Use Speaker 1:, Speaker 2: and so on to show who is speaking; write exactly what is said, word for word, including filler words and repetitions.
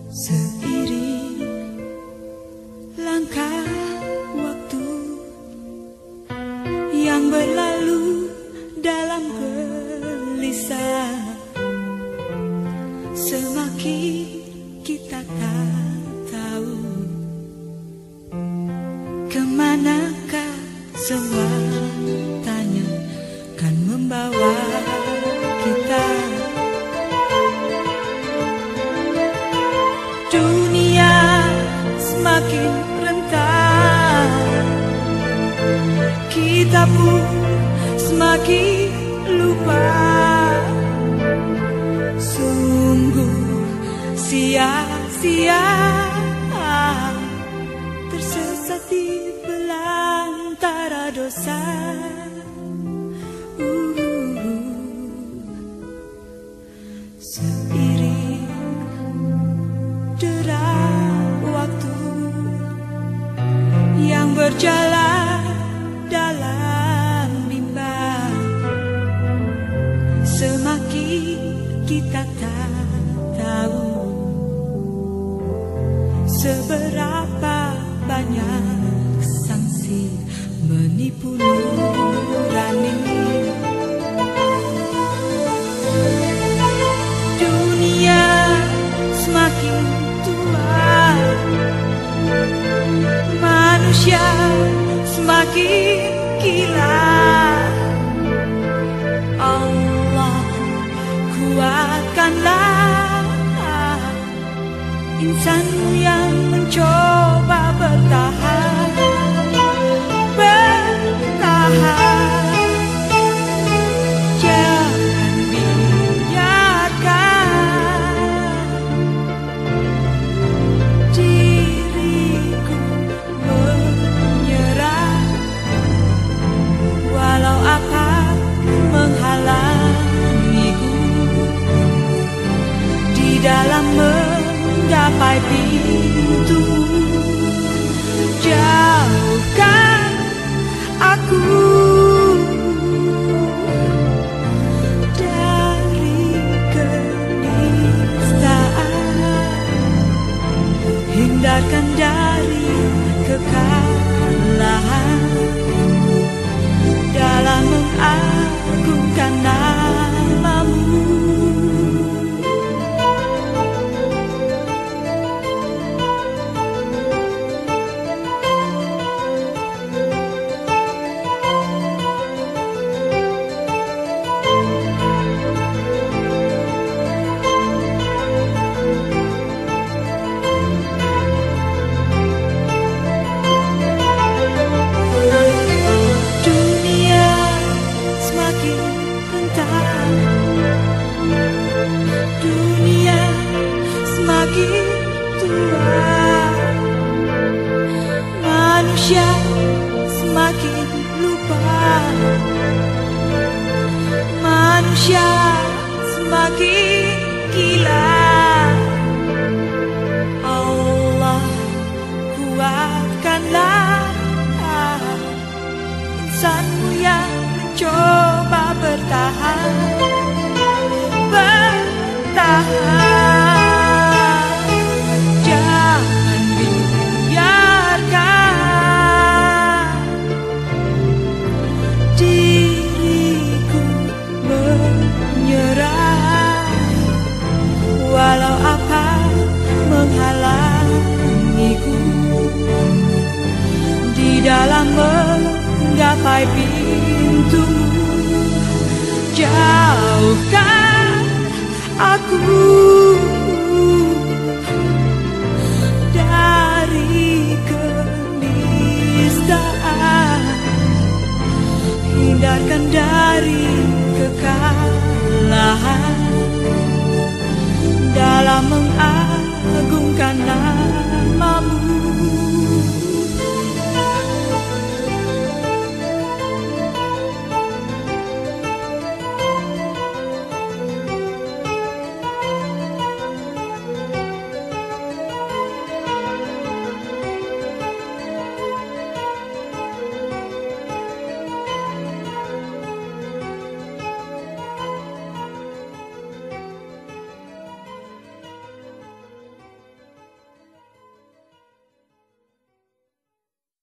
Speaker 1: Seiring langkah waktu yang berlalu dalam gelisah, semakin kita tak tahu kemanakah semua tanya kan membawa kita. Dunia semakin rentan, kita pun semakin lupa. Sungguh sia-sia tersesat di belantara dosa. uh, Seiring derap waktu yang berjalan dalam bimbang, semakin kita tak tahu seberapa banyak sanksi menipu nurani. Dunia semakin tua, manusia semakin gila. Allah kuatkanlah insanmu yang mencoba bertahan, bertahan. Jangan biarkan diriku menyerah, walau apa menghalangiku di dalam menggapai pintu. Jauhkan aku dari kenistaan, hindarkan dari kekalahan dalam mengagungkan namamu. Dunia semakin tua, manusia semakin lupa, manusia semakin gila. Allah kuatkanlah insanmu yang mencoba bertahan, bertahan. Jangan biarkan diriku menyerah, walau apa menghalangiku di dalam menggapai pintu. Jauhkan aku